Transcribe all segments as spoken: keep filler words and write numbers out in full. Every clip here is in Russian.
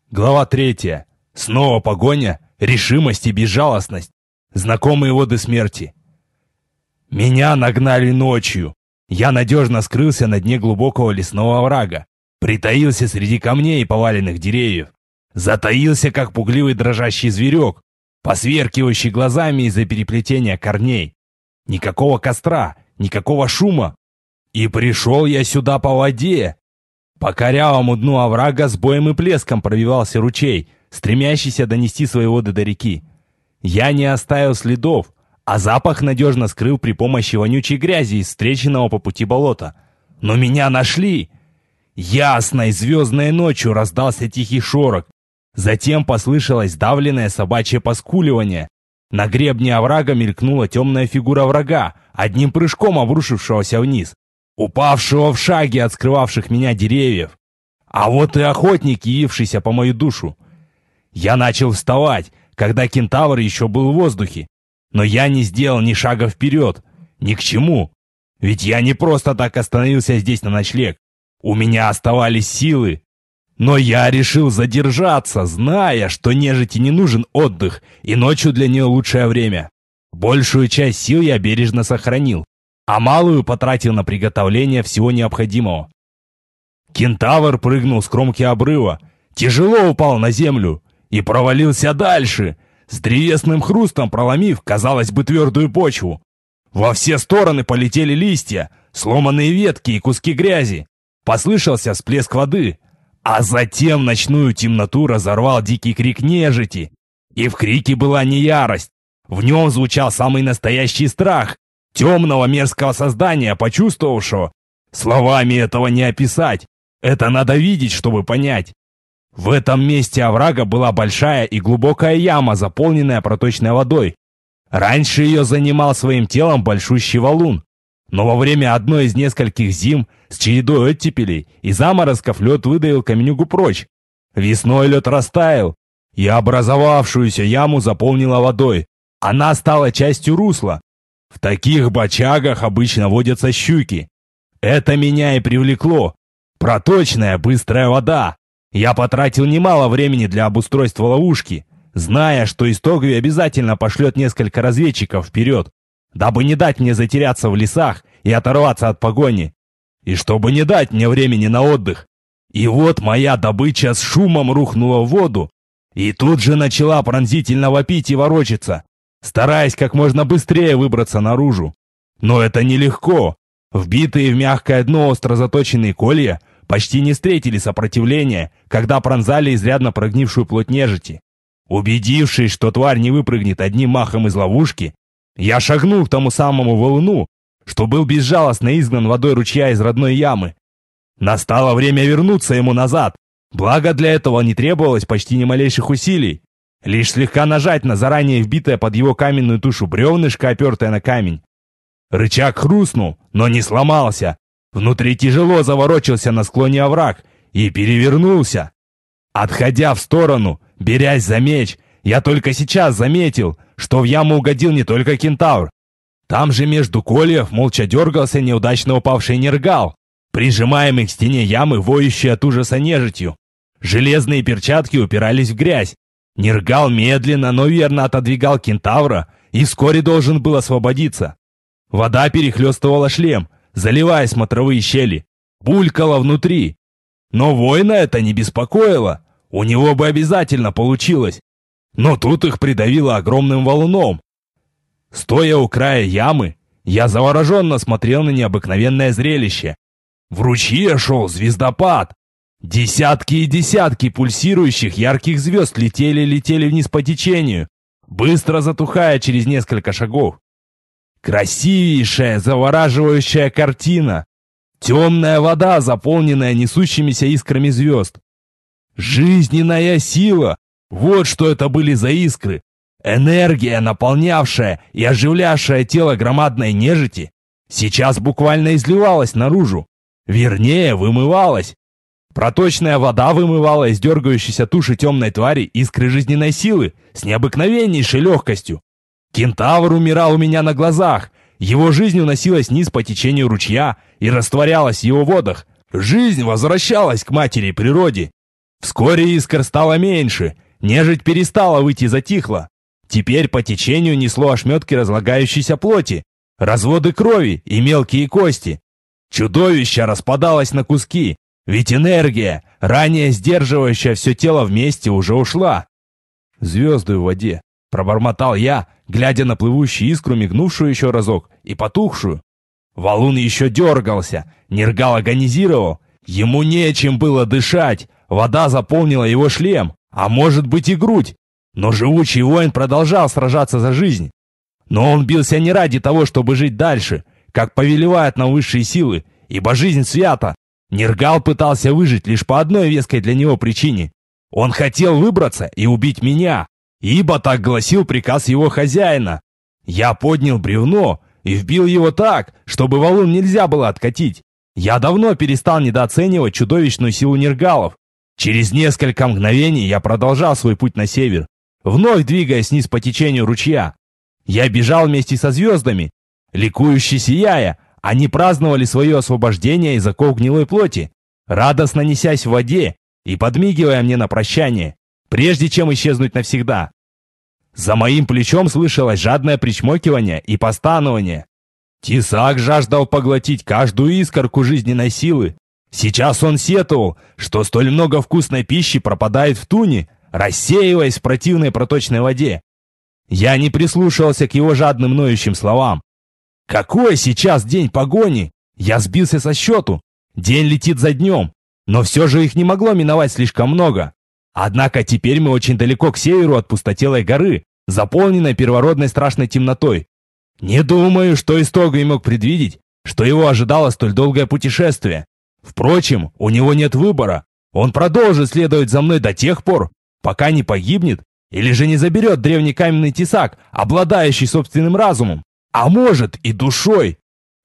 Глава третья. Снова погоня, решимость и безжалостность. Знакомые воды смерти. Меня нагнали ночью. Я надежно скрылся на дне глубокого лесного оврага. Притаился среди камней и поваленных деревьев. Затаился, как пугливый дрожащий зверек, посверкивающий глазами из-за переплетения корней. Никакого костра, никакого шума. И пришел я сюда по воде. По корявому дну оврага с боем и плеском пробивался ручей, стремящийся донести свои воды до реки. Я не оставил следов, а запах надежно скрыл при помощи вонючей грязи из встреченного по пути болота. Но меня нашли! Ясной звездной ночью раздался тихий шорох. Затем послышалось давленное собачье поскуливание. На гребне оврага мелькнула темная фигура врага, одним прыжком обрушившегося вниз, упавшего в шаге от скрывавших меня деревьев. А вот и охотник, явившийся по мою душу. Я начал вставать, когда кентавр еще был в воздухе. Но я не сделал ни шага вперед. Ни к чему. Ведь я не просто так остановился здесь на ночлег. У меня оставались силы. Но я решил задержаться, зная, что нежити не нужен отдых, и ночью для нее лучшее время. Большую часть сил я бережно сохранил, а малую потратил на приготовление всего необходимого. Кентавр прыгнул с кромки обрыва, тяжело упал на землю и провалился дальше, с древесным хрустом проломив, казалось бы, твердую почву. Во все стороны полетели листья, сломанные ветки и куски грязи. Послышался всплеск воды, а затем ночную темноту разорвал дикий крик нежити. И в крике была не ярость, в нем звучал самый настоящий страх темного мерзкого создания, почувствовавшего. Словами этого не описать, это надо видеть, чтобы понять. В этом месте оврага была большая и глубокая яма, заполненная проточной водой. Раньше ее занимал своим телом большущий валун. Но во время одной из нескольких зим с чередой оттепелей и заморозков лед выдавил каменюгу прочь. Весной лед растаял, и образовавшуюся яму заполнила водой. Она стала частью русла. В таких бочагах обычно водятся щуки. Это меня и привлекло. Проточная, быстрая вода. Я потратил немало времени для обустройства ловушки, зная, что Истогви обязательно пошлет несколько разведчиков вперед, дабы не дать мне затеряться в лесах и оторваться от погони, и чтобы не дать мне времени на отдых. И вот моя добыча с шумом рухнула в воду, и тут же начала пронзительно вопить и ворочаться, стараясь как можно быстрее выбраться наружу. Но это нелегко. Вбитые в мягкое дно остро заточенные колья почти не встретили сопротивления, когда пронзали изрядно прогнившую плоть нежити. Убедившись, что тварь не выпрыгнет одним махом из ловушки, я шагнул к тому самому валуну, что был безжалостно изгнан водой ручья из родной ямы. Настало время вернуться ему назад, благо для этого не требовалось почти ни малейших усилий. Лишь слегка нажать на заранее вбитое под его каменную тушу бревнышко, опертое на камень. Рычаг хрустнул, но не сломался. Внутри тяжело заворочился на склоне овраг и перевернулся. Отходя в сторону, берясь за меч, я только сейчас заметил, что в яму угодил не только кентавр. Там же между кольев молча дергался неудачно упавший нергал, прижимаемый к стене ямы, воющий от ужаса нежитью. Железные перчатки упирались в грязь. Нергал медленно, но верно отодвигал кентавра и вскоре должен был освободиться. Вода перехлестывала шлем, заливая смотровые щели, булькала внутри. Но воина это не беспокоило, у него бы обязательно получилось. Но тут их придавило огромным валуном. Стоя у края ямы, я завороженно смотрел на необыкновенное зрелище. В ручье шел звездопад. Десятки и десятки пульсирующих ярких звезд летели-летели вниз по течению, быстро затухая через несколько шагов. Красивейшая, завораживающая картина. Темная вода, заполненная несущимися искрами звезд. Жизненная сила. Вот что это были за искры. Энергия, наполнявшая и оживлявшая тело громадной нежити, сейчас буквально изливалась наружу. Вернее, вымывалась. Проточная вода вымывала из дергающейся туши темной твари искры жизненной силы с необыкновеннейшей легкостью. Кентавр умирал у меня на глазах. Его жизнь уносилась вниз по течению ручья и растворялась в его водах. Жизнь возвращалась к матери природе. Вскоре искр стало меньше, нежить перестала выйти и затихла. Теперь по течению несло ошметки разлагающейся плоти, разводы крови и мелкие кости. Чудовище распадалось на куски, ведь энергия, ранее сдерживающая все тело вместе, уже ушла. «Звезды в воде», — пробормотал я, глядя на плывущую искру, мигнувшую еще разок и потухшую. Валун еще дергался, Нергал агонизировал. Ему нечем было дышать, вода заполнила его шлем, а может быть и грудь. Но живучий воин продолжал сражаться за жизнь. Но он бился не ради того, чтобы жить дальше, как повелевают нам высшие силы, ибо жизнь свята. Нергал пытался выжить лишь по одной веской для него причине. Он хотел выбраться и убить меня, ибо так гласил приказ его хозяина. Я поднял бревно и вбил его так, чтобы валун нельзя было откатить. Я давно перестал недооценивать чудовищную силу нергалов. Через несколько мгновений я продолжал свой путь на север, вновь двигаясь вниз по течению ручья. Я бежал вместе со звездами. Ликующе сияя, они праздновали свое освобождение из оков гнилой плоти, радостно несясь в воде и подмигивая мне на прощание, прежде чем исчезнуть навсегда. За моим плечом слышалось жадное причмокивание и постанование. Тесак жаждал поглотить каждую искорку жизненной силы. Сейчас он сетовал, что столь много вкусной пищи пропадает в туне, рассеиваясь в противной проточной воде. Я не прислушивался к его жадным ноющим словам. Какой сейчас день погони? Я сбился со счету. День летит за днем, но все же их не могло миновать слишком много. Однако теперь мы очень далеко к северу от пустотелой горы, заполненной первородной страшной темнотой. Не думаю, что Истогий мог предвидеть, что его ожидало столь долгое путешествие. Впрочем, у него нет выбора. Он продолжит следовать за мной до тех пор, пока не погибнет, или же не заберет древний каменный тесак, обладающий собственным разумом, а может и душой.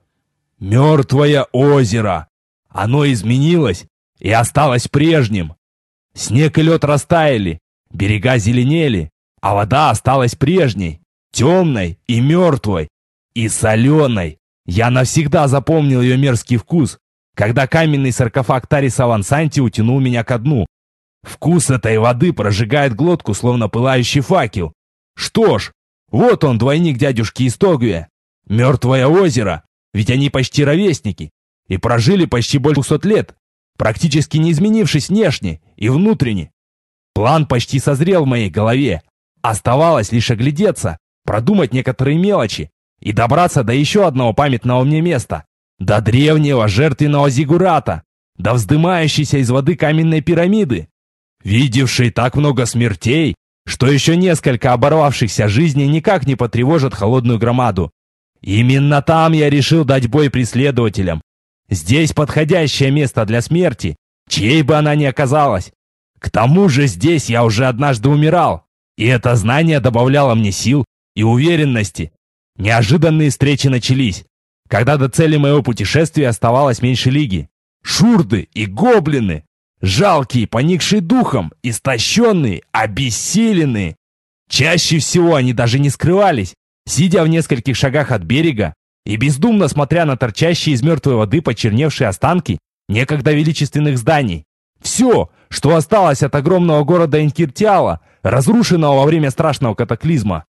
Мертвое озеро. Оно изменилось и осталось прежним. Снег и лед растаяли, берега зеленели, а вода осталась прежней, темной и мертвой, и соленой. Я навсегда запомнил ее мерзкий вкус, когда каменный саркофаг Тариса Вансанти утянул меня ко дну. Вкус этой воды прожигает глотку, словно пылающий факел. Что ж, вот он, двойник дядюшки Истогия. Мертвое озеро, ведь они почти ровесники и прожили почти больше двухсот лет, практически не изменившись внешне и внутренне. План почти созрел в моей голове. Оставалось лишь оглядеться, продумать некоторые мелочи и добраться до еще одного памятного мне места, до древнего жертвенного зиггурата, до вздымающейся из воды каменной пирамиды, видевшей так много смертей, что еще несколько оборвавшихся жизней никак не потревожат холодную громаду. Именно там я решил дать бой преследователям. Здесь подходящее место для смерти, чьей бы она ни оказалась. К тому же здесь я уже однажды умирал, и это знание добавляло мне сил и уверенности. Неожиданные встречи начались, когда до цели моего путешествия оставалось меньше лиги. Шурды и гоблины, жалкие, поникшие духом, истощенные, обессиленные. Чаще всего они даже не скрывались, сидя в нескольких шагах от берега и бездумно смотря на торчащие из мертвой воды почерневшие останки некогда величественных зданий. Все, что осталось от огромного города Инкиртиала, разрушенного во время страшного катаклизма.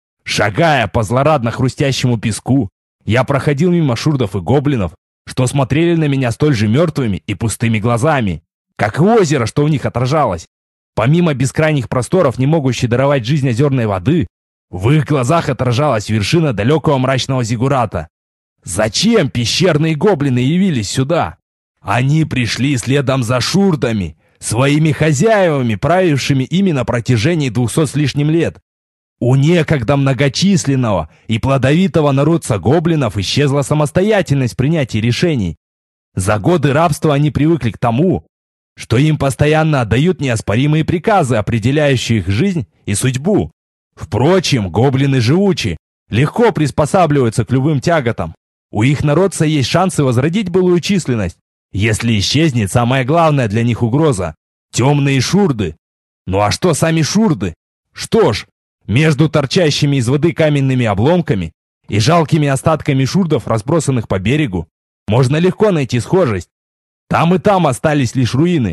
Шагая по злорадно хрустящему песку, я проходил мимо шурдов и гоблинов, что смотрели на меня столь же мертвыми и пустыми глазами, как и озеро, что в них отражалось. Помимо бескрайних просторов, не могущей даровать жизнь озерной воды, в их глазах отражалась вершина далекого мрачного зиггурата. Зачем пещерные гоблины явились сюда? Они пришли следом за шурдами, своими хозяевами, правившими ими на протяжении двухсот с лишним лет. У некогда многочисленного и плодовитого народца гоблинов исчезла самостоятельность принятия решений. За годы рабства они привыкли к тому, что им постоянно отдают неоспоримые приказы, определяющие их жизнь и судьбу. Впрочем, гоблины живучи, легко приспосабливаются к любым тяготам. У их народца есть шансы возродить былую численность, если исчезнет самая главная для них угроза – темные шурды. Ну а что сами шурды? Что ж, между торчащими из воды каменными обломками и жалкими остатками шурдов, разбросанных по берегу, можно легко найти схожесть. Там и там остались лишь руины.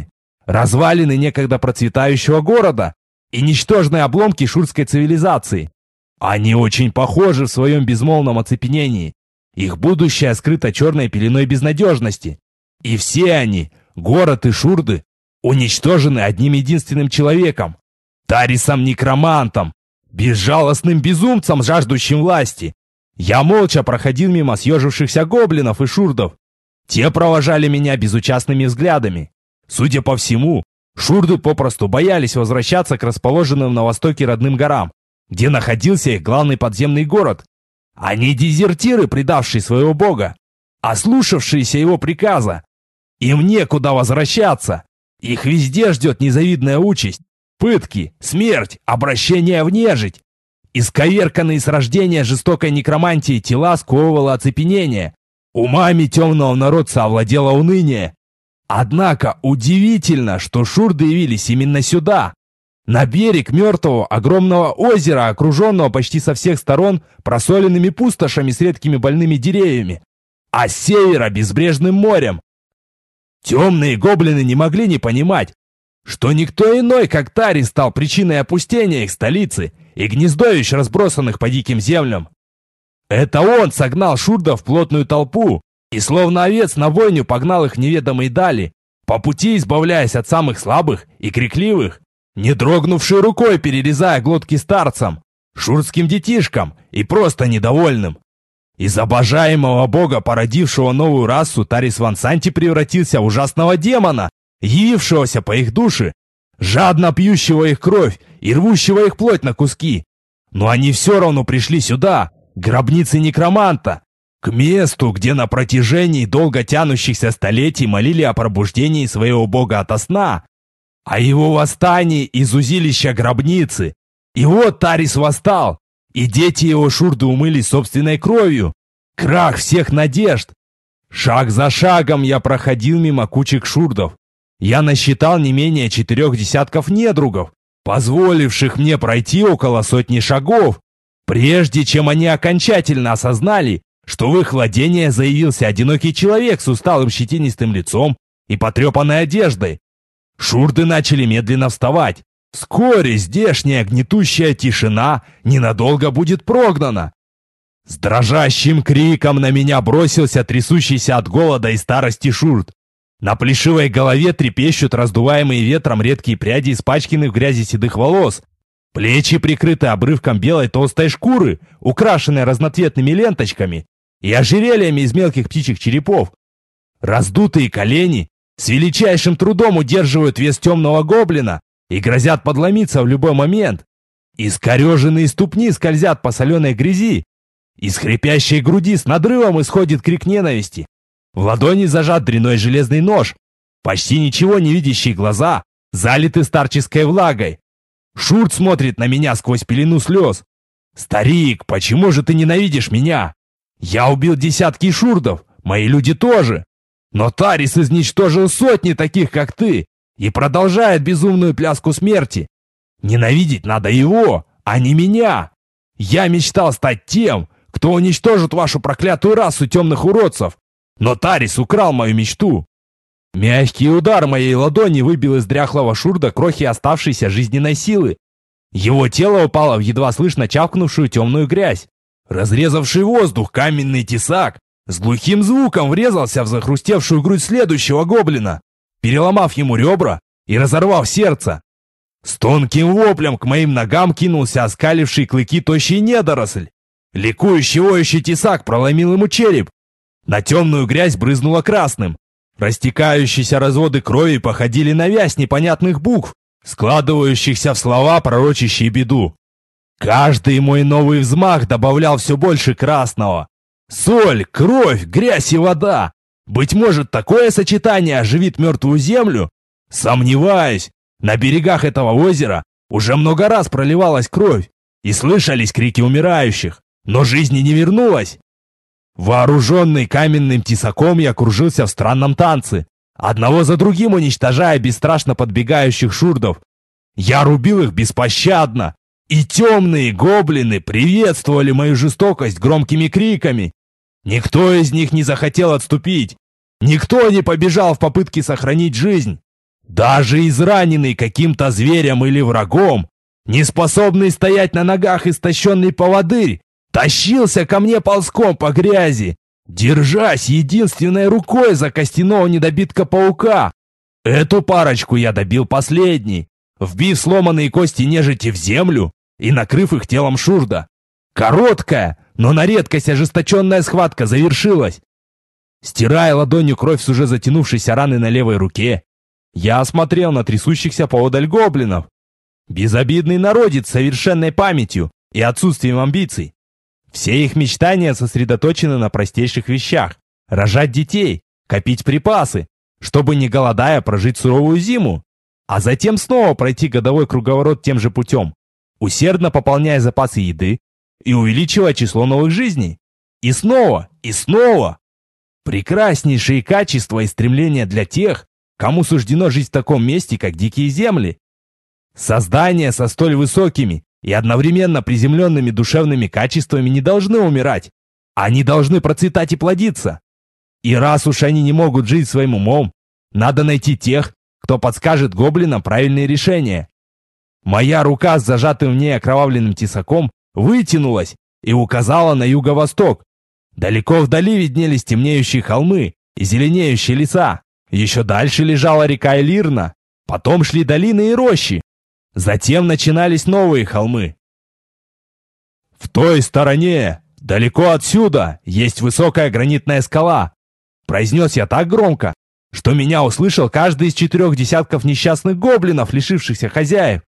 развалины некогда процветающего города и ничтожные обломки шурской цивилизации. Они очень похожи в своем безмолвном оцепенении. Их будущее скрыто черной пеленой безнадежности. И все они, город и шурды, уничтожены одним единственным человеком. Тарисом-некромантом, безжалостным безумцем, жаждущим власти. Я молча проходил мимо съежившихся гоблинов и шурдов. Те провожали меня безучастными взглядами. Судя по всему, шурды попросту боялись возвращаться к расположенным на востоке родным горам, где находился их главный подземный город. Они дезертиры, предавшие своего бога, ослушавшиеся его приказа. Им некуда возвращаться. Их везде ждет незавидная участь. Пытки, смерть, обращение в нежить. Исковерканные с рождения жестокой некромантии тела сковывало оцепенение. Умами темного народца овладело уныние. Однако удивительно, что шурды явились именно сюда, на берег мертвого огромного озера, окруженного почти со всех сторон просоленными пустошами с редкими больными деревьями, а с севера безбрежным морем. Темные гоблины не могли не понимать, что никто иной, как Тарис, стал причиной опустения их столицы и гнездовищ, разбросанных по диким землям. Это он согнал шурдов в плотную толпу и, словно овец на бойню, погнал их в неведомые дали, по пути избавляясь от самых слабых и крикливых, не дрогнувшей рукой перерезая глотки старцам, шурдским детишкам и просто недовольным. Из обожаемого бога, породившего новую расу, Тарис Вансанти превратился в ужасного демона, явившегося по их душе, жадно пьющего их кровь и рвущего их плоть на куски. Но они все равно пришли сюда, к гробнице некроманта, к месту, где на протяжении долго тянущихся столетий молили о пробуждении своего бога ото сна, о его восстании из узилища гробницы. И вот Тарис восстал, и дети его шурды умылись собственной кровью. Крах всех надежд. Шаг за шагом я проходил мимо кучек шурдов. Я насчитал не менее четырех десятков недругов, позволивших мне пройти около сотни шагов, прежде чем они окончательно осознали, что в их владение заявился одинокий человек с усталым щетинистым лицом и потрепанной одеждой. Шурды начали медленно вставать. Вскоре здешняя гнетущая тишина ненадолго будет прогнана. С дрожащим криком на меня бросился трясущийся от голода и старости шурд. На плешивой голове трепещут раздуваемые ветром редкие пряди испачканных в грязи седых волос. Плечи прикрыты обрывком белой толстой шкуры, украшенной разноцветными ленточками и ожерельями из мелких птичьих черепов. Раздутые колени с величайшим трудом удерживают вес темного гоблина и грозят подломиться в любой момент. Искореженные ступни скользят по соленой грязи. Из хрипящей груди с надрывом исходит крик ненависти. В ладони зажат дряной железный нож. Почти ничего не видящие глаза залиты старческой влагой. Шурд смотрит на меня сквозь пелену слез. «Старик, почему же ты ненавидишь меня? Я убил десятки шурдов, мои люди тоже. Но Тарис изничтожил сотни таких, как ты, и продолжает безумную пляску смерти. Ненавидеть надо его, а не меня. Я мечтал стать тем, кто уничтожит вашу проклятую расу темных уродцев. Но Тарис украл мою мечту». Мягкий удар моей ладони выбил из дряхлого шурда крохи оставшейся жизненной силы. Его тело упало в едва слышно чавкнувшую темную грязь. Разрезавший воздух каменный тесак с глухим звуком врезался в захрустевшую грудь следующего гоблина, переломав ему ребра и разорвав сердце. С тонким воплем к моим ногам кинулся оскаливший клыки тощий недоросль. Ликующий воющий тесак проломил ему череп. На темную грязь брызнуло красным. Растекающиеся разводы крови походили на вязь непонятных букв, складывающихся в слова, пророчащие беду. Каждый мой новый взмах добавлял все больше красного. Соль, кровь, грязь и вода. Быть может, такое сочетание оживит мертвую землю? Сомневаюсь. На берегах этого озера уже много раз проливалась кровь, и слышались крики умирающих, но жизни не вернулась. Вооруженный каменным тесаком я кружился в странном танце, одного за другим уничтожая бесстрашно подбегающих шурдов. Я рубил их беспощадно, и темные гоблины приветствовали мою жестокость громкими криками. Никто из них не захотел отступить, никто не побежал в попытке сохранить жизнь. Даже израненный каким-то зверем или врагом, не способный стоять на ногах истощенный поводырь, тащился ко мне ползком по грязи, держась единственной рукой за костяного недобитка паука. Эту парочку я добил последней, вбив сломанные кости нежити в землю и накрыв их телом Шурда. Короткая, но на редкость ожесточенная схватка завершилась. Стирая ладонью кровь с уже затянувшейся раны на левой руке, я осмотрел на трясущихся поодаль гоблинов. Безобидный народец с совершенной памятью и отсутствием амбиций. Все их мечтания сосредоточены на простейших вещах: рожать детей, копить припасы, чтобы не голодая прожить суровую зиму, а затем снова пройти годовой круговорот тем же путем, усердно пополняя запасы еды и увеличивая число новых жизней. И снова, и снова. Прекраснейшие качества и стремления для тех, кому суждено жить в таком месте, как дикие земли. Создания со столь высокими и одновременно приземленными душевными качествами не должны умирать. Они должны процветать и плодиться. И раз уж они не могут жить своим умом, надо найти тех, кто подскажет гоблинам правильные решения. Моя рука с зажатым в ней окровавленным тесаком вытянулась и указала на юго-восток. Далеко вдали виднелись темнеющие холмы и зеленеющие леса. Еще дальше лежала река Элирна, потом шли долины и рощи. Затем начинались новые холмы. В той стороне, далеко отсюда, есть высокая гранитная скала. Произнес я так громко, что меня услышал каждый из четырех десятков несчастных гоблинов, лишившихся хозяев.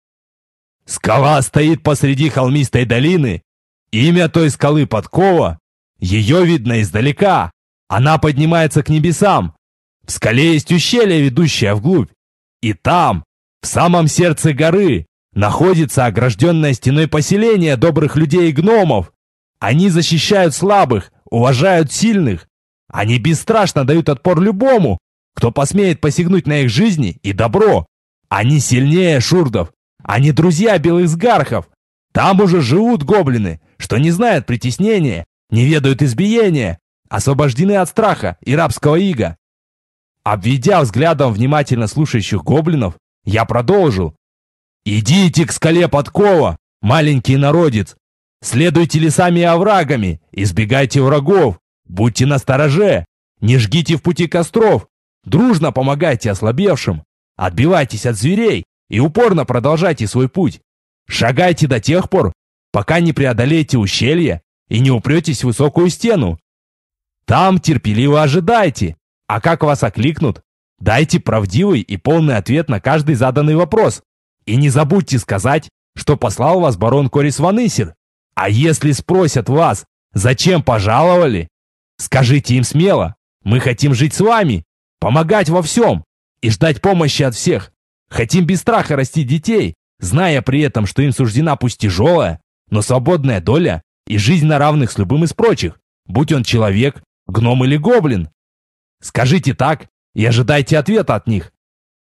Скала стоит посреди холмистой долины. Имя той скалы Подкова. Ее видно издалека. Она поднимается к небесам. В скале есть ущелье, ведущее вглубь. И там, в самом сердце горы, находится огражденное стеной поселение добрых людей и гномов. Они защищают слабых, уважают сильных. Они бесстрашно дают отпор любому, кто посмеет посягнуть на их жизни и добро. Они сильнее шурдов. Они друзья белых сгархов. Там уже живут гоблины, что не знают притеснения, не ведают избиения, освобождены от страха и рабского ига. Обведя взглядом внимательно слушающих гоблинов, я продолжил. «Идите к скале Подкова, маленький народец. Следуйте лесами и оврагами, избегайте врагов, будьте настороже, не жгите в пути костров, дружно помогайте ослабевшим, отбивайтесь от зверей и упорно продолжайте свой путь. Шагайте до тех пор, пока не преодолеете ущелье и не упретесь в высокую стену. Там терпеливо ожидайте, а как вас окликнут, дайте правдивый и полный ответ на каждый заданный вопрос. И не забудьте сказать, что послал вас барон Корис Ванысир. А если спросят вас, зачем пожаловали, скажите им смело: мы хотим жить с вами, помогать во всем и ждать помощи от всех. Хотим без страха растить детей, зная при этом, что им суждена пусть тяжелая, но свободная доля и жизнь на равных с любым из прочих, будь он человек, гном или гоблин. Скажите так и ожидайте ответа от них».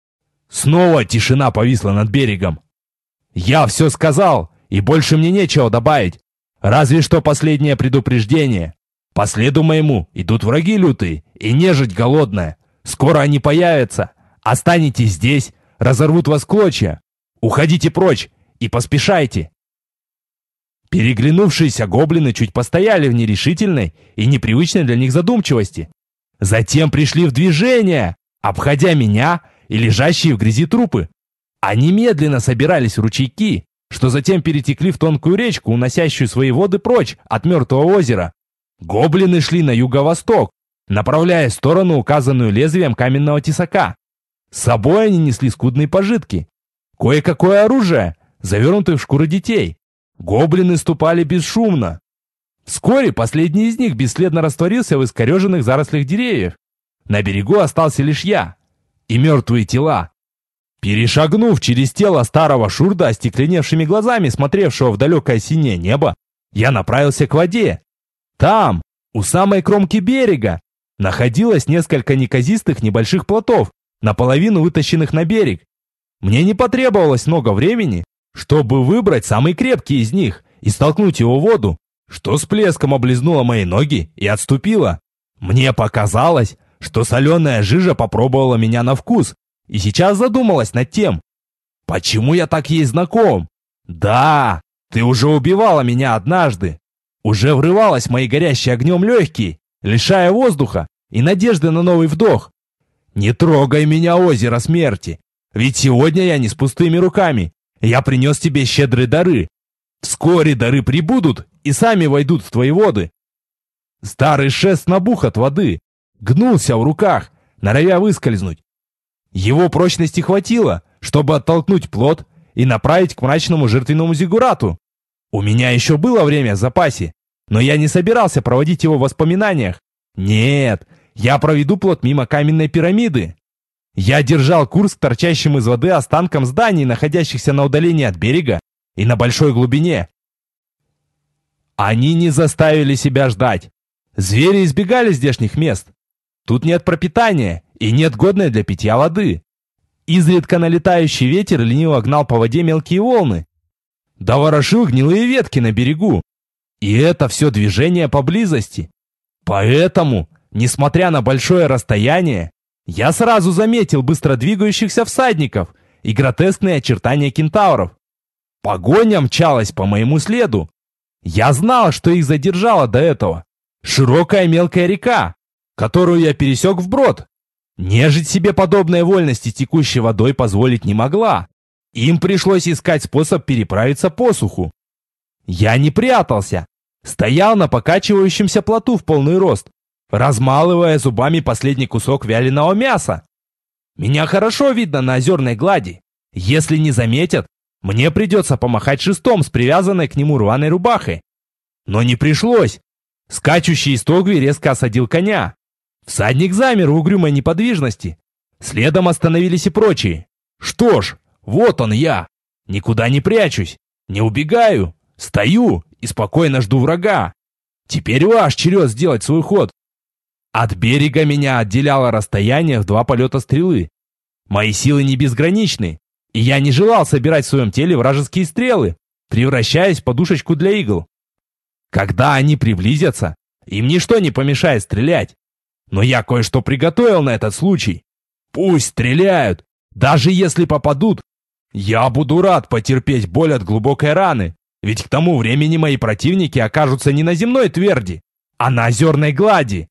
Снова тишина повисла над берегом. Я все сказал, и больше мне нечего добавить. Разве что последнее предупреждение. По следу моему идут враги лютые и нежить голодная. Скоро они появятся. Останетесь здесь, разорвут вас в клочья. Уходите прочь и поспешайте. Переглянувшиеся гоблины чуть постояли в нерешительной и непривычной для них задумчивости. Затем пришли в движение, обходя меня и лежащие в грязи трупы. Они медленно собирались в ручейки, что затем перетекли в тонкую речку, уносящую свои воды прочь от мертвого озера. Гоблины шли на юго-восток, направляясь в сторону, указанную лезвием каменного тесака. С собой они несли скудные пожитки. Кое-какое оружие, завернутое в шкуры детей. Гоблины ступали бесшумно. Вскоре последний из них бесследно растворился в искореженных зарослях деревьев. На берегу остался лишь я и мертвые тела. Перешагнув через тело старого шурда, остекленевшими глазами смотревшего в далекое синее небо, я направился к воде. Там, у самой кромки берега, находилось несколько неказистых небольших плотов, наполовину вытащенных на берег. Мне не потребовалось много времени, чтобы выбрать самый крепкий из них и столкнуть его в воду, что с плеском облизнуло мои ноги и отступило. Мне показалось, что соленая жижа попробовала меня на вкус и сейчас задумалась над тем, почему я так ей знаком. Да, ты уже убивала меня однажды, уже врывалась в мои горящие огнем легкие, лишая воздуха и надежды на новый вдох. Не трогай меня, озеро смерти, ведь сегодня я не с пустыми руками, я принес тебе щедрые дары. Вскоре дары прибудут и сами войдут в твои воды. Старый шест набух от воды, гнулся в руках, норовя выскользнуть. Его прочности хватило, чтобы оттолкнуть плот и направить к мрачному жертвенному зиггурату. У меня еще было время в запасе, но я не собирался проводить его в воспоминаниях. Нет, я проведу плот мимо каменной пирамиды. Я держал курс к торчащим из воды останкам зданий, находящихся на удалении от берега и на большой глубине. Они не заставили себя ждать. Звери избегали здешних мест. Тут нет пропитания и нет годной для питья воды. Изредка налетающий ветер лениво гнал по воде мелкие волны. Да ворошил гнилые ветки на берегу. И это все движение поблизости. Поэтому, несмотря на большое расстояние, я сразу заметил быстро двигающихся всадников и гротескные очертания кентавров. Погоня мчалась по моему следу. Я знал, что их задержала до этого широкая мелкая река, которую я пересек вброд. Нежить себе подобной вольности текущей водой позволить не могла. Им пришлось искать способ переправиться по суху. Я не прятался, стоял на покачивающемся плоту в полный рост, размалывая зубами последний кусок вяленого мяса. Меня хорошо видно на озерной глади. Если не заметят, мне придется помахать шестом с привязанной к нему рваной рубахой. Но не пришлось. Скачущий Истогви резко осадил коня. Всадник замер в угрюмой неподвижности. Следом остановились и прочие. Что ж, вот он я. Никуда не прячусь, не убегаю. Стою и спокойно жду врага. Теперь ваш черед сделать свой ход. От берега меня отделяло расстояние в два полета стрелы. Мои силы не безграничны, и я не желал собирать в своем теле вражеские стрелы, превращаясь в подушечку для игл. Когда они приблизятся, им ничто не помешает стрелять. Но я кое-что приготовил на этот случай. Пусть стреляют, даже если попадут. Я буду рад потерпеть боль от глубокой раны, ведь к тому времени мои противники окажутся не на земной тверди, а на озерной глади.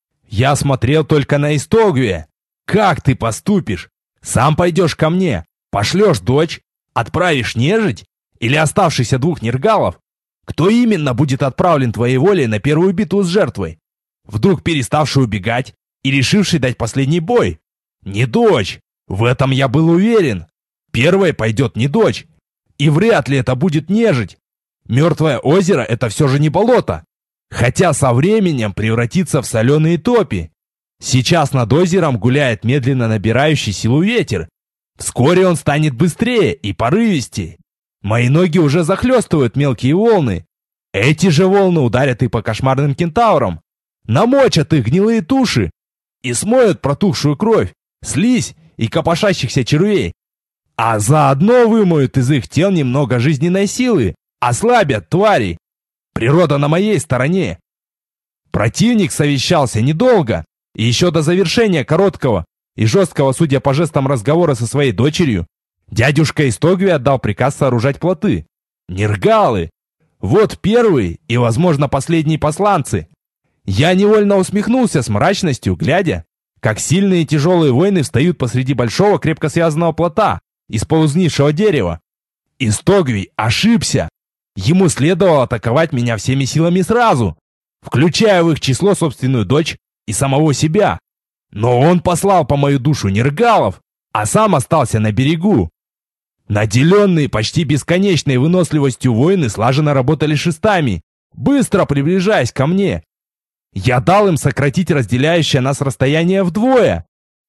Я смотрел только на Истогвия. Как ты поступишь? Сам пойдешь ко мне, пошлешь дочь, отправишь нежить или оставшихся двух нергалов? Кто именно будет отправлен твоей волей на первую битву с жертвой? Вдруг переставший убегать и решивший дать последний бой? Не дочь, в этом я был уверен. Первой пойдет не дочь, и вряд ли это будет нежить. Мертвое озеро — это все же не болото, хотя со временем превратится в соленые топи. Сейчас над озером гуляет медленно набирающий силу ветер. Вскоре он станет быстрее и порывистее. Мои ноги уже захлестывают мелкие волны. Эти же волны ударят и по кошмарным кентаврам, намочат их гнилые туши и смоют протухшую кровь, слизь и копошащихся червей. А заодно вымоют из их тел немного жизненной силы, ослабят тварей. Природа на моей стороне. Противник совещался недолго, и еще до завершения короткого и жесткого, судя по жестам, разговора со своей дочерью, дядюшка Истогви отдал приказ сооружать плоты. Нергалы. Вот первые и, возможно, последние посланцы. Я невольно усмехнулся с мрачностью, глядя, как сильные и тяжелые воины встают посреди большого крепко связанного плота из полузнившего дерева. Истогви ошибся. Ему следовало атаковать меня всеми силами сразу, включая в их число собственную дочь и самого себя. Но он послал по мою душу нергалов, а сам остался на берегу. Наделенные почти бесконечной выносливостью воины слаженно работали шестами, быстро приближаясь ко мне. Я дал им сократить разделяющее нас расстояние вдвое,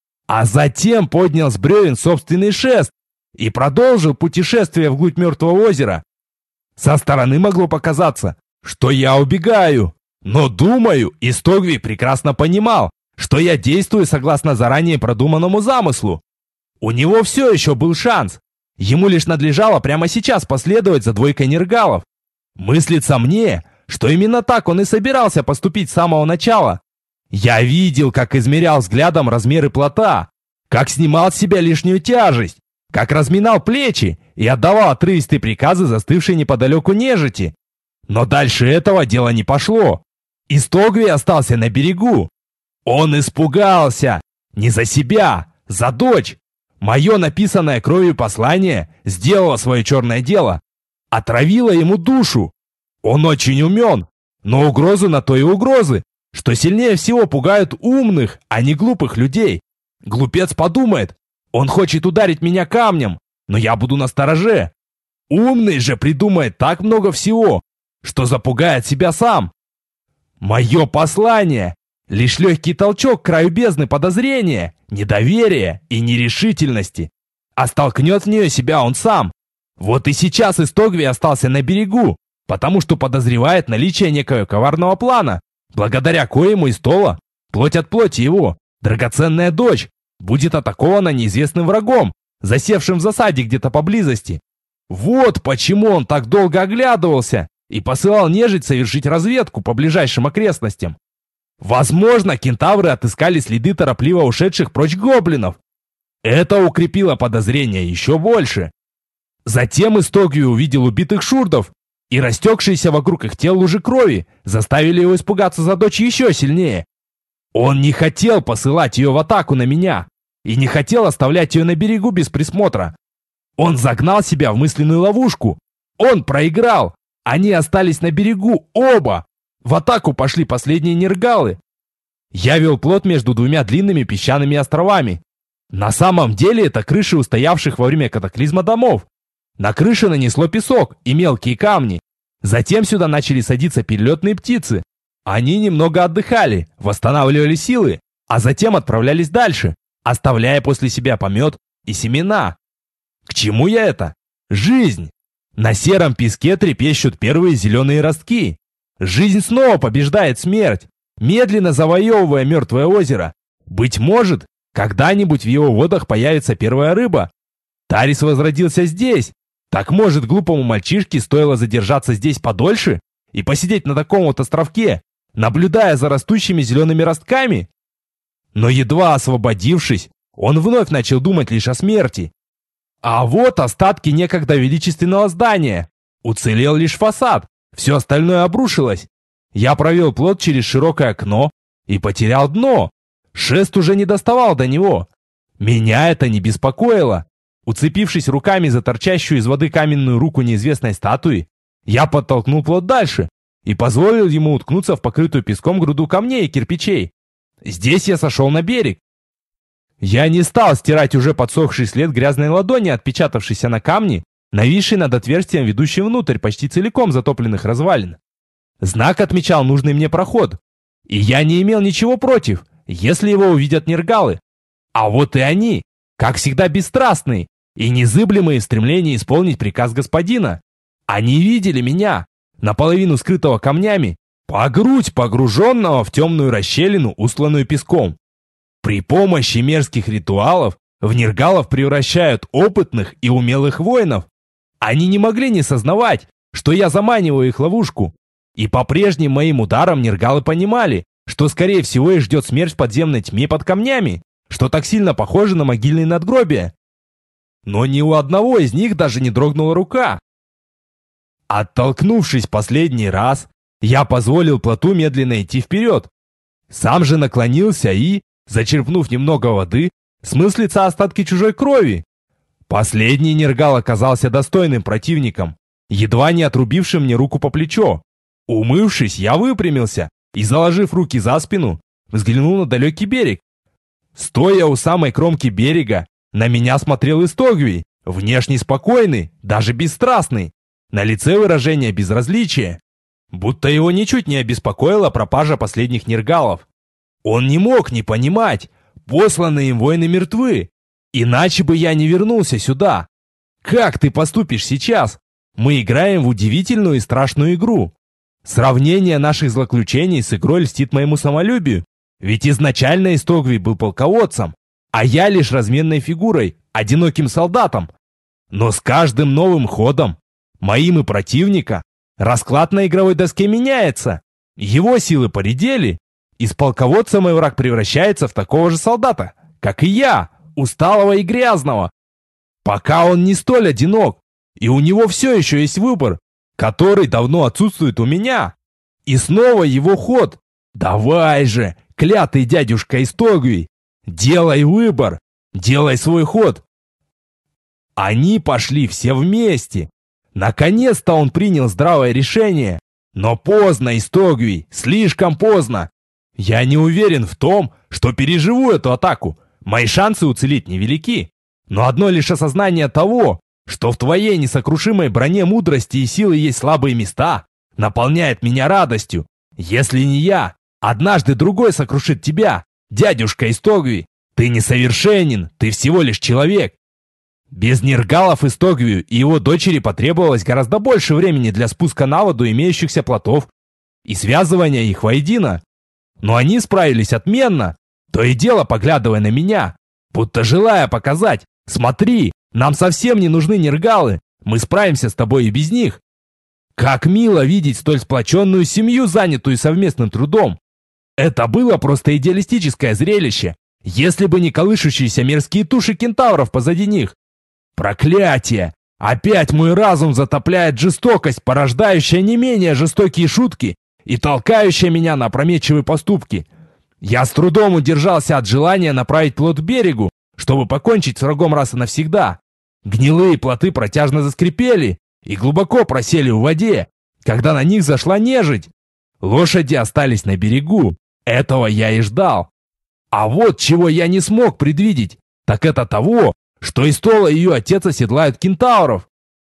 а затем поднял с бревен собственный шест и продолжил путешествие вглубь мертвого озера. Со стороны могло показаться, что я убегаю, но, думаю, Истогви прекрасно понимал, что я действую согласно заранее продуманному замыслу. У него все еще был шанс. Ему лишь надлежало прямо сейчас последовать за двойкой нергалов. Мыслится мне, что именно так он и собирался поступить с самого начала. Я видел, как измерял взглядом размеры плота, как снимал с себя лишнюю тяжесть, как разминал плечи и отдавал отрывистые приказы застывшей неподалеку нежити. Но дальше этого дело не пошло. Истогви остался на берегу. Он испугался. Не за себя, за дочь. Мое написанное кровью послание сделало свое черное дело. Отравило ему душу. Он очень умен, но угрозы на то и угрозы, что сильнее всего пугают умных, а не глупых людей. Глупец подумает, он хочет ударить меня камнем, но я буду настороже. Умный же придумает так много всего, что запугает себя сам. Мое послание — лишь легкий толчок к краю бездны подозрения, недоверия и нерешительности. А столкнет в нее себя он сам. Вот и сейчас Истогви остался на берегу, потому что подозревает наличие некого коварного плана, благодаря коему Истола, плоть от плоти его, драгоценная дочь, будет атакована неизвестным врагом, засевшим в засаде где-то поблизости. Вот почему он так долго оглядывался и посылал нежить совершить разведку по ближайшим окрестностям. Возможно, кентавры отыскали следы торопливо ушедших прочь гоблинов. Это укрепило подозрения еще больше. Затем Истогви увидел убитых шурдов, и растекшиеся вокруг их тел лужи крови заставили его испугаться за дочь еще сильнее. Он не хотел посылать ее в атаку на меня и не хотел оставлять ее на берегу без присмотра. Он загнал себя в мысленную ловушку. Он проиграл. Они остались на берегу, оба. В атаку пошли последние нергалы. Я вел плот между двумя длинными песчаными островами. На самом деле это крыши устоявших во время катаклизма домов. На крыше нанесло песок и мелкие камни. Затем сюда начали садиться перелетные птицы. Они немного отдыхали, восстанавливали силы, а затем отправлялись дальше, оставляя после себя помет и семена. К чему я это? Жизнь. На сером песке трепещут первые зеленые ростки. Жизнь снова побеждает смерть, медленно завоевывая мертвое озеро. Быть может, когда-нибудь в его водах появится первая рыба. Тарис возродился здесь. Так может, глупому мальчишке стоило задержаться здесь подольше и посидеть на таком вот островке, наблюдая за растущими зелеными ростками? Но едва освободившись, он вновь начал думать лишь о смерти. А вот остатки некогда величественного здания. Уцелел лишь фасад, все остальное обрушилось. Я провел плот через широкое окно и потерял дно. Шест уже не доставал до него. Меня это не беспокоило. Уцепившись руками за торчащую из воды каменную руку неизвестной статуи, я подтолкнул плот дальше и позволил ему уткнуться в покрытую песком груду камней и кирпичей. Здесь я сошел на берег. Я не стал стирать уже подсохший след грязной ладони, отпечатавшийся на камне, нависший над отверстием, ведущим внутрь почти целиком затопленных развалин. Знак отмечал нужный мне проход, и я не имел ничего против, если его увидят нергалы. А вот и они, как всегда, бесстрастные и незыблемые в стремлении исполнить приказ господина. Они видели меня, наполовину скрытого камнями, по грудь погруженного в темную расщелину, устланную песком. При помощи мерзких ритуалов в нергалов превращают опытных и умелых воинов. Они не могли не сознавать, что я заманиваю их в ловушку. И по прежним моим ударам нергалы понимали, что скорее всего их ждет смерть в подземной тьме под камнями, что так сильно похоже на могильные надгробия. Но ни у одного из них даже не дрогнула рука. Оттолкнувшись последний раз, я позволил плоту медленно идти вперед. Сам же наклонился и, зачерпнув немного воды, смыл с лица остатки чужой крови. Последний нергал оказался достойным противником, едва не отрубившим мне руку по плечо. Умывшись, я выпрямился и, заложив руки за спину, взглянул на далекий берег. Стоя у самой кромки берега, на меня смотрел Истогви, внешне спокойный, даже бесстрастный, на лице выражение безразличия, будто его ничуть не обеспокоила пропажа последних нергалов. Он не мог не понимать, посланные им воины мертвы, иначе бы я не вернулся сюда. Как ты поступишь сейчас? Мы играем в удивительную и страшную игру. Сравнение наших злоключений с игрой льстит моему самолюбию, ведь изначально Истогви был полководцем, а я лишь разменной фигурой, одиноким солдатом. Но с каждым новым ходом, моим и противника, расклад на игровой доске меняется. Его силы поредели. Из полководца мой враг превращается в такого же солдата, как и я, усталого и грязного. Пока он не столь одинок, и у него все еще есть выбор, который давно отсутствует у меня. И снова его ход. Давай же, клятый дядюшка Истогвий, делай выбор, делай свой ход. Они пошли все вместе. Наконец-то он принял здравое решение. Но поздно, Истогвий, слишком поздно. Я не уверен в том, что переживу эту атаку. Мои шансы уцелеть невелики. Но одно лишь осознание того, что в твоей несокрушимой броне мудрости и силы есть слабые места, наполняет меня радостью. Если не я, однажды другой сокрушит тебя. Дядюшка Истогвий, ты несовершенен, ты всего лишь человек. Без Нергалов Истогвию и его дочери потребовалось гораздо больше времени для спуска на воду имеющихся плотов и связывания их воедино. Но они справились отменно, то и дело поглядывая на меня, будто желая показать: смотри, нам совсем не нужны Нергалы, мы справимся с тобой и без них. Как мило видеть столь сплоченную семью, занятую совместным трудом. Это было просто идеалистическое зрелище, если бы не колышущиеся мерзкие туши кентавров позади них. Проклятие! Опять мой разум затопляет жестокость, порождающая не менее жестокие шутки и толкающая меня на опрометчивые поступки. Я с трудом удержался от желания направить плот к берегу, чтобы покончить с врагом раз и навсегда. Гнилые плоты протяжно заскрипели и глубоко просели в воде, когда на них зашла нежить. Лошади остались на берегу. Этого я и ждал. А вот чего я не смог предвидеть, так это того, что Истола и ее отец оседлают кентавров.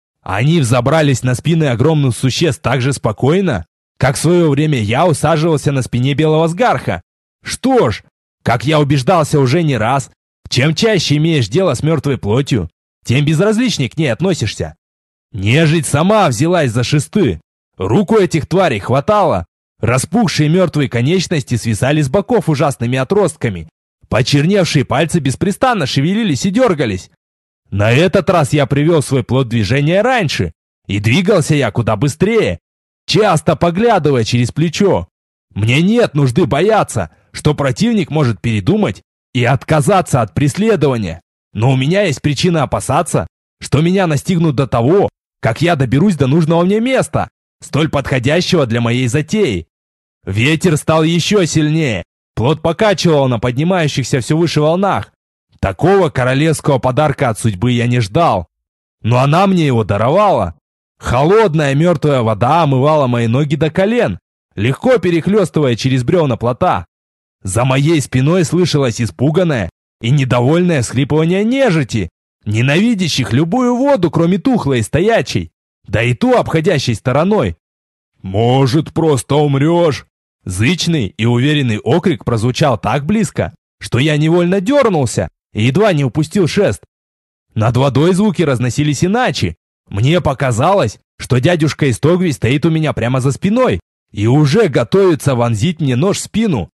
Они взобрались на спины огромных существ так же спокойно, как в свое время я усаживался на спине белого сгарха. Что ж, как я убеждался уже не раз, чем чаще имеешь дело с мертвой плотью, тем безразличнее к ней относишься. Нежить сама взялась за шесты. Руку этих тварей хватало. Распухшие мертвые конечности свисали с боков ужасными отростками. Почерневшие пальцы беспрестанно шевелились и дергались. На этот раз я привел свой плод в движение раньше, и двигался я куда быстрее, часто поглядывая через плечо. Мне нет нужды бояться, что противник может передумать и отказаться от преследования. Но у меня есть причина опасаться, что меня настигнут до того, как я доберусь до нужного мне места, столь подходящего для моей затеи. Ветер стал еще сильнее. Плот покачивал на поднимающихся все выше волнах. Такого королевского подарка от судьбы я не ждал. Но она мне его даровала. Холодная мертвая вода омывала мои ноги до колен, легко перехлестывая через бревна плота. За моей спиной слышалось испуганное и недовольное всхлипывание нежити, ненавидящих любую воду, кроме тухлой и стоячей, да и ту обходящей стороной. «Может, просто умрешь?» Зычный и уверенный окрик прозвучал так близко, что я невольно дернулся и едва не упустил шест. Над водой звуки разносились иначе. Мне показалось, что дядюшка Истогвий стоит у меня прямо за спиной и уже готовится вонзить мне нож в спину.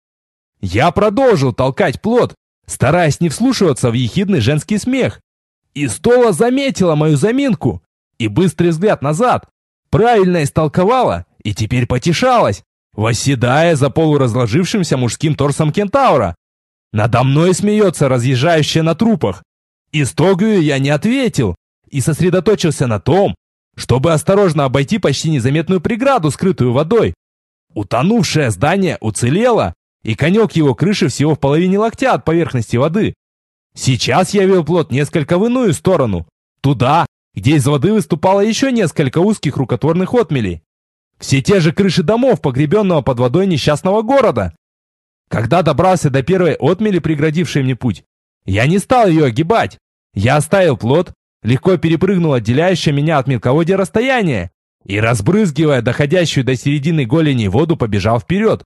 Я продолжил толкать плот, стараясь не вслушиваться в ехидный женский смех. Истола заметила мою заминку и быстрый взгляд назад правильно истолковала и теперь потешалась, восседая за полуразложившимся мужским торсом кентавра. Надо мной смеется разъезжающая на трупах. Истогвию я не ответил и сосредоточился на том, чтобы осторожно обойти почти незаметную преграду, скрытую водой. Утонувшее здание уцелело, и конек его крыши всего в половине локтя от поверхности воды. Сейчас я вел плот несколько в иную сторону, туда, где из воды выступало еще несколько узких рукотворных отмелей. Все те же крыши домов, погребенного под водой несчастного города. Когда добрался до первой отмели, преградившей мне путь, я не стал ее огибать. Я оставил плот, легко перепрыгнул отделяющее меня от мелководья расстояние и, разбрызгивая доходящую до середины голени воду, побежал вперед.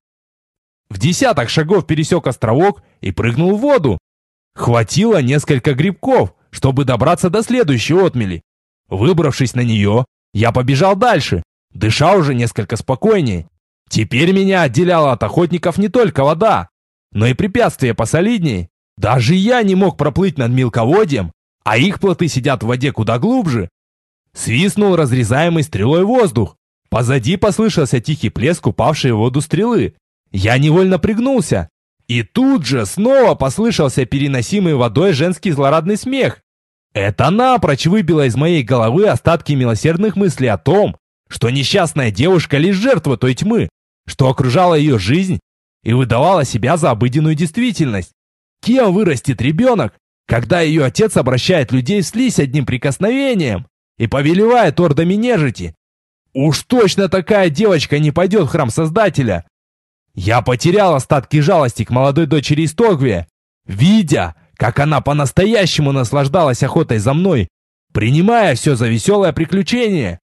В десяток шагов пересек островок и прыгнул в воду. Хватило несколько грибков, чтобы добраться до следующей отмели. Выбравшись на нее, я побежал дальше, дыша уже несколько спокойнее. Теперь меня отделяла от охотников не только вода, но и препятствия посолиднее. Даже я не мог проплыть над мелководьем, а их плоты сидят в воде куда глубже. Свистнул разрезаемый стрелой воздух. Позади послышался тихий плеск упавшей в воду стрелы. Я невольно пригнулся. И тут же снова послышался переносимый водой женский злорадный смех. Это напрочь выбило из моей головы остатки милосердных мыслей о том, что несчастная девушка лишь жертва той тьмы, что окружала ее жизнь и выдавала себя за обыденную действительность. Кем вырастет ребенок, когда ее отец обращает людей в слизь одним прикосновением и повелевает ордами нежити? Уж точно такая девочка не пойдет в храм Создателя. Я потерял остатки жалости к молодой дочери Истогвия, видя, как она по-настоящему наслаждалась охотой за мной, принимая все за веселое приключение.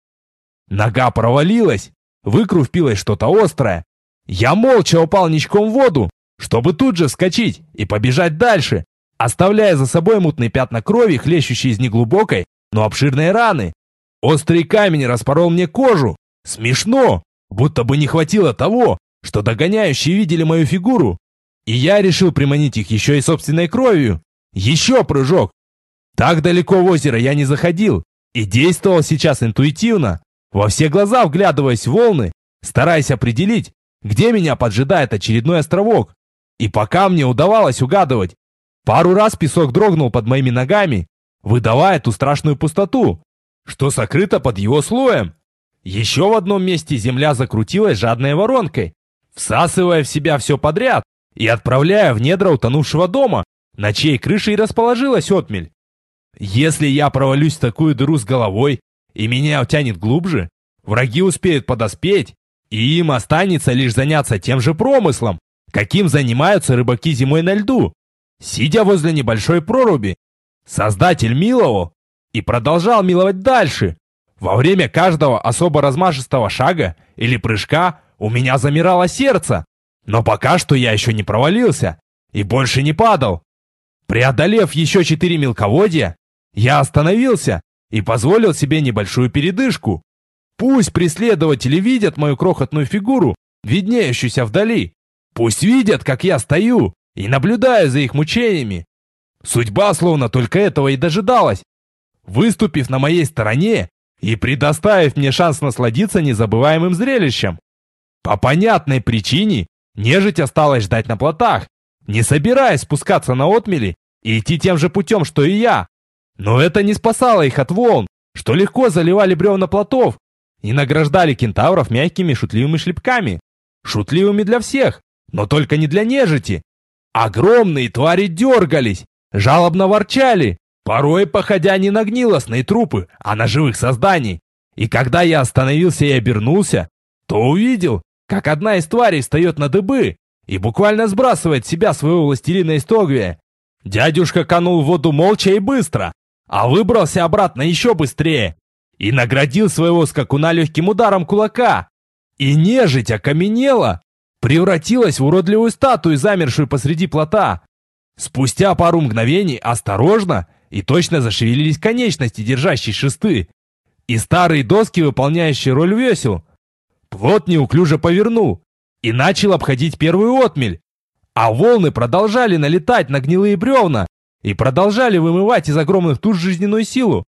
Нога провалилась, в икру впилось что-то острое. Я молча упал ничком в воду, чтобы тут же вскочить и побежать дальше, оставляя за собой мутные пятна крови, хлещущие из неглубокой, но обширной раны. Острый камень распорол мне кожу. Смешно, будто бы не хватило того, что догоняющие видели мою фигуру. И я решил приманить их еще и собственной кровью. Еще прыжок. Так далеко в озеро я не заходил и действовал сейчас интуитивно, во все глаза вглядываясь в волны, стараясь определить, где меня поджидает очередной островок. И пока мне удавалось угадывать, пару раз песок дрогнул под моими ногами, выдавая ту страшную пустоту, что сокрыто под его слоем. Еще в одном месте земля закрутилась жадной воронкой, всасывая в себя все подряд и отправляя в недра утонувшего дома, на чьей крыше и расположилась отмель. Если я провалюсь в такую дыру с головой и меня утянет глубже, враги успеют подоспеть, и им останется лишь заняться тем же промыслом, каким занимаются рыбаки зимой на льду. Сидя возле небольшой проруби, Создатель миловал и продолжал миловать дальше. Во время каждого особо размашистого шага или прыжка у меня замирало сердце, но пока что я еще не провалился и больше не падал. Преодолев еще четыре мелководья, я остановился и позволил себе небольшую передышку. Пусть преследователи видят мою крохотную фигуру, виднеющуюся вдали. Пусть видят, как я стою и наблюдаю за их мучениями. Судьба словно только этого и дожидалась, выступив на моей стороне и предоставив мне шанс насладиться незабываемым зрелищем. По понятной причине нежить осталась ждать на плотах, не собираясь спускаться на отмели и идти тем же путем, что и я. Но это не спасало их от волн, что легко заливали бревна плотов и награждали кентавров мягкими шутливыми шлепками. Шутливыми для всех, но только не для нежити. Огромные твари дергались, жалобно ворчали, порой походя не на гнилостные трупы, а на живых созданий. И когда я остановился и обернулся, то увидел, как одна из тварей встает на дыбы и буквально сбрасывает с себя своего властелина Истогвия. Дядюшка канул в воду молча и быстро, а выбрался обратно еще быстрее и наградил своего скакуна легким ударом кулака. И нежить окаменела, превратилась в уродливую статую, замершую посреди плота. Спустя пару мгновений осторожно и точно зашевелились конечности, держащие шесты, и старые доски, выполняющие роль весел. Плот неуклюже повернул и начал обходить первую отмель, а волны продолжали налетать на гнилые бревна и продолжали вымывать из огромных туш жизненную силу.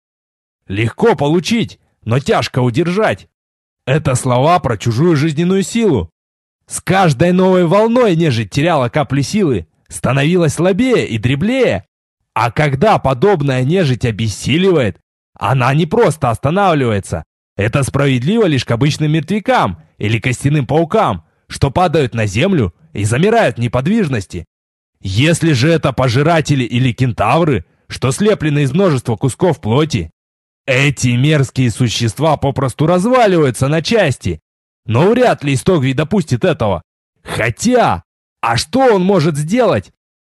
Легко получить, но тяжко удержать. Это слова про чужую жизненную силу. С каждой новой волной нежить теряла капли силы, становилась слабее и дреблее. А когда подобная нежить обессиливает, она не просто останавливается. Это справедливо лишь к обычным мертвякам или костяным паукам, что падают на землю и замирают в неподвижности. Если же это пожиратели или кентавры, что слеплены из множества кусков плоти, эти мерзкие существа попросту разваливаются на части. Но вряд ли Истогвий допустит этого. Хотя, а что он может сделать?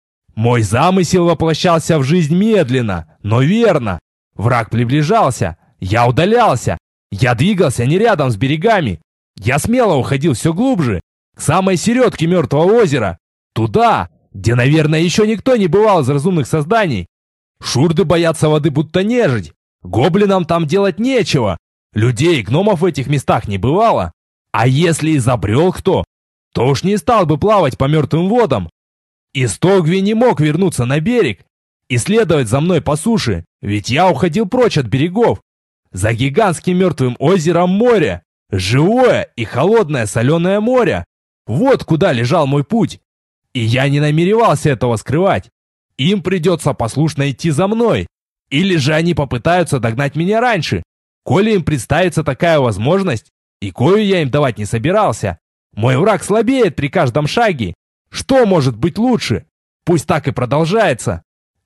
Мой замысел воплощался в жизнь медленно, но верно. Враг приближался, я удалялся, я двигался не рядом с берегами. Я смело уходил все глубже, к самой середке мертвого озера, туда, где, наверное, еще никто не бывал из разумных созданий. Шурды боятся воды будто нежить, гоблинам там делать нечего, людей и гномов в этих местах не бывало. А если и забрел кто, то уж не стал бы плавать по мертвым водам. Истогвий не мог вернуться на берег и следовать за мной по суше, ведь я уходил прочь от берегов, за гигантским мертвым озером моря, живое и холодное соленое море. Вот куда лежал мой путь. И я не намеревался этого скрывать. Им придется послушно идти за мной. Или же они попытаются догнать меня раньше. Коли им представится такая возможность, и кою я им давать не собирался. Мой враг слабеет при каждом шаге. Что может быть лучше? Пусть так и продолжается.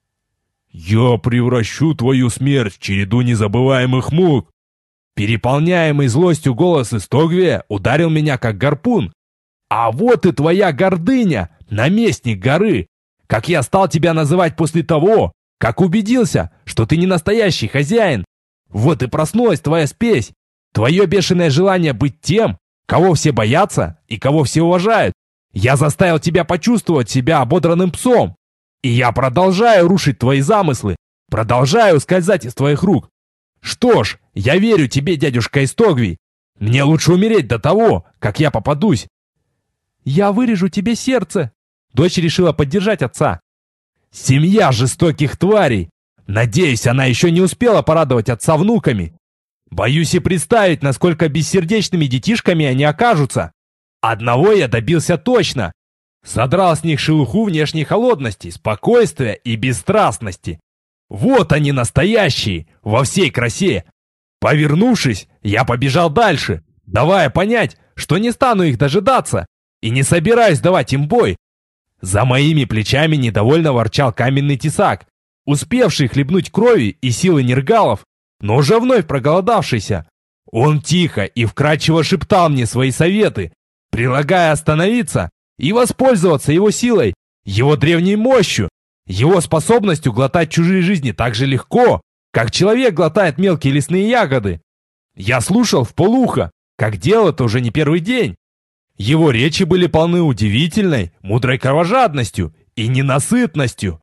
Я превращу твою смерть в череду незабываемых мук. Переполняемый злостью голос Истогвия ударил меня как гарпун. А вот и твоя гордыня, наместник горы. Как я стал тебя называть после того, как убедился, что ты не настоящий хозяин. Вот и проснулась твоя спесь. Твое бешеное желание быть тем, кого все боятся и кого все уважают. Я заставил тебя почувствовать себя ободранным псом. И я продолжаю рушить твои замыслы, продолжаю ускользать из твоих рук. Что ж, я верю тебе, дядюшка Истогвий. Мне лучше умереть до того, как я попадусь. Я вырежу тебе сердце. Дочь решила поддержать отца. Семья жестоких тварей. Надеюсь, она еще не успела порадовать отца внуками. Боюсь и представить, насколько бессердечными детишками они окажутся. Одного я добился точно. Содрал с них шелуху внешней холодности, спокойствия и бесстрастности. Вот они настоящие, во всей красе. Повернувшись, я побежал дальше, давая понять, что не стану их дожидаться и не собираюсь давать им бой. За моими плечами недовольно ворчал каменный тесак, успевший хлебнуть крови и силы нергалов, но уже вновь проголодавшийся. Он тихо и вкрадчиво шептал мне свои советы, предлагая остановиться и воспользоваться его силой, его древней мощью, его способностью глотать чужие жизни так же легко, как человек глотает мелкие лесные ягоды. Я слушал вполуха, как делал это уже не первый день. Его речи были полны удивительной, мудрой кровожадностью и ненасытностью.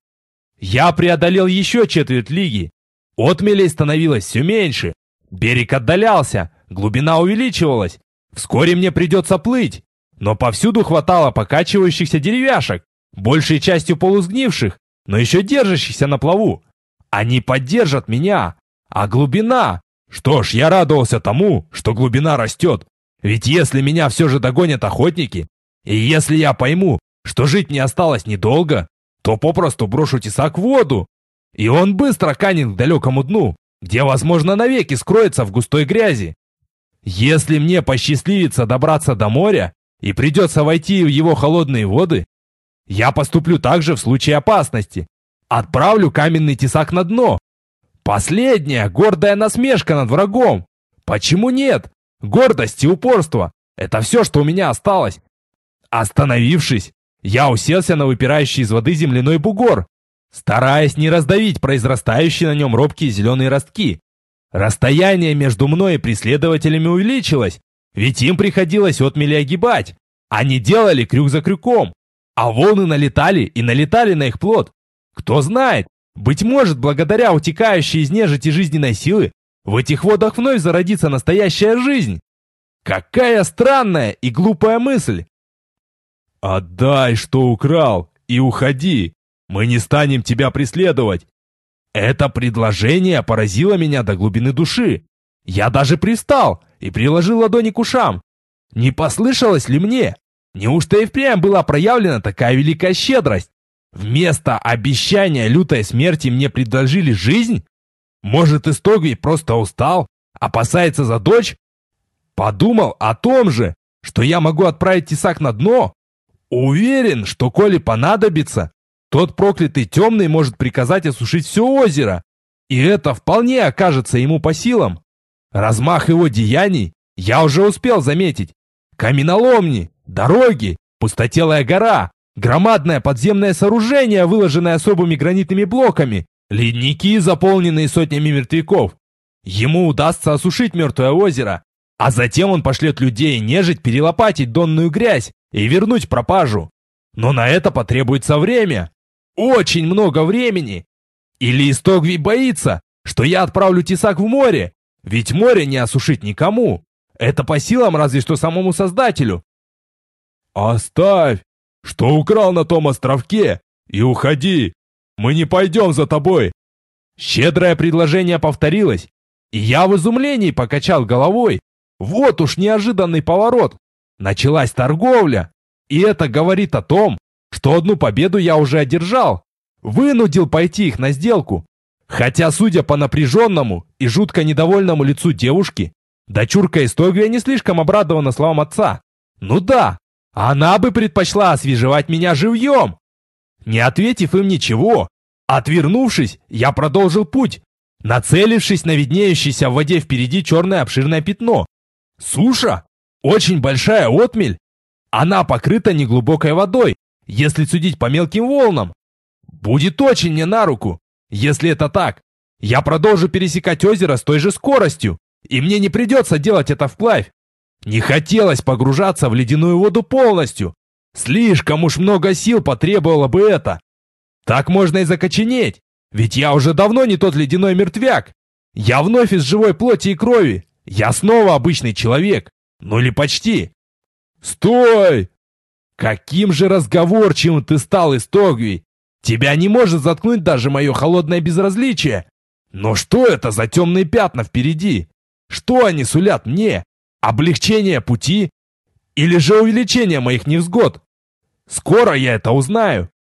Я преодолел еще четверть лиги. Отмелей становилось все меньше. Берег отдалялся, глубина увеличивалась. Вскоре мне придется плыть. Но повсюду хватало покачивающихся деревяшек, большей частью полусгнивших, но еще держащихся на плаву. Они поддержат меня. А глубина? Что ж, я радовался тому, что глубина растет. Ведь если меня все же догонят охотники, и если я пойму, что жить мне осталось недолго, то попросту брошу тесак в воду, и он быстро канет к далекому дну, где, возможно, навеки скроется в густой грязи. Если мне посчастливится добраться до моря и придется войти в его холодные воды, я поступлю так же в случае опасности. Отправлю каменный тесак на дно. Последняя гордая насмешка над врагом. Почему нет? Гордость и упорство – это все, что у меня осталось. Остановившись, я уселся на выпирающий из воды земляной бугор, стараясь не раздавить произрастающие на нем робкие зеленые ростки. Расстояние между мной и преследователями увеличилось, ведь им приходилось отмели огибать. Они делали крюк за крюком, а волны налетали и налетали на их плот. Кто знает, быть может, благодаря утекающей из нежити жизненной силы, в этих водах вновь зародится настоящая жизнь. Какая странная и глупая мысль! «Отдай, что украл, и уходи. Мы не станем тебя преследовать». Это предложение поразило меня до глубины души. Я даже привстал и приложил ладони к ушам. Не послышалось ли мне? Неужто и впрямь была проявлена такая великая щедрость? Вместо обещания лютой смерти мне предложили жизнь? Может, Истогвий просто устал, опасается за дочь? Подумал о том же, что я могу отправить тесак на дно. Уверен, что коли понадобится, тот проклятый темный может приказать осушить все озеро, и это вполне окажется ему по силам. Размах его деяний я уже успел заметить. Каменоломни, дороги, пустотелая гора, громадное подземное сооружение, выложенное особыми гранитными блоками, ледники, заполненные сотнями мертвяков. Ему удастся осушить мертвое озеро, а затем он пошлет людей и нежить перелопатить донную грязь и вернуть пропажу. Но на это потребуется время. Очень много времени. Или Истогвий боится, что я отправлю тесак в море, ведь море не осушить никому. Это по силам разве что самому Создателю. Оставь, что украл на том островке, и уходи. Мы не пойдем за тобой. Щедрое предложение повторилось, и я в изумлении покачал головой. Вот уж неожиданный поворот. Началась торговля, и это говорит о том, что одну победу я уже одержал. Вынудил пойти их на сделку. Хотя, судя по напряженному и жутко недовольному лицу девушки, дочурка из Тогвия не слишком обрадована словам отца. Ну да, она бы предпочла освежевать меня живьем. Не ответив им ничего, отвернувшись, я продолжил путь, нацелившись на виднеющееся в воде впереди черное обширное пятно. Суша, очень большая отмель. Она покрыта неглубокой водой, если судить по мелким волнам. Будет очень мне на руку. Если это так, я продолжу пересекать озеро с той же скоростью, и мне не придется делать это вплавь. Не хотелось погружаться в ледяную воду полностью. Слишком уж много сил потребовало бы это. Так можно и закоченеть, ведь я уже давно не тот ледяной мертвяк. Я вновь из живой плоти и крови. Я снова обычный человек. Ну или почти. Стой! Каким же разговорчивым ты стал, Истогвий. Тебя не может заткнуть даже мое холодное безразличие. Но что это за темные пятна впереди? Что они сулят мне? Облегчение пути? Или же увеличение моих невзгод? Скоро я это узнаю.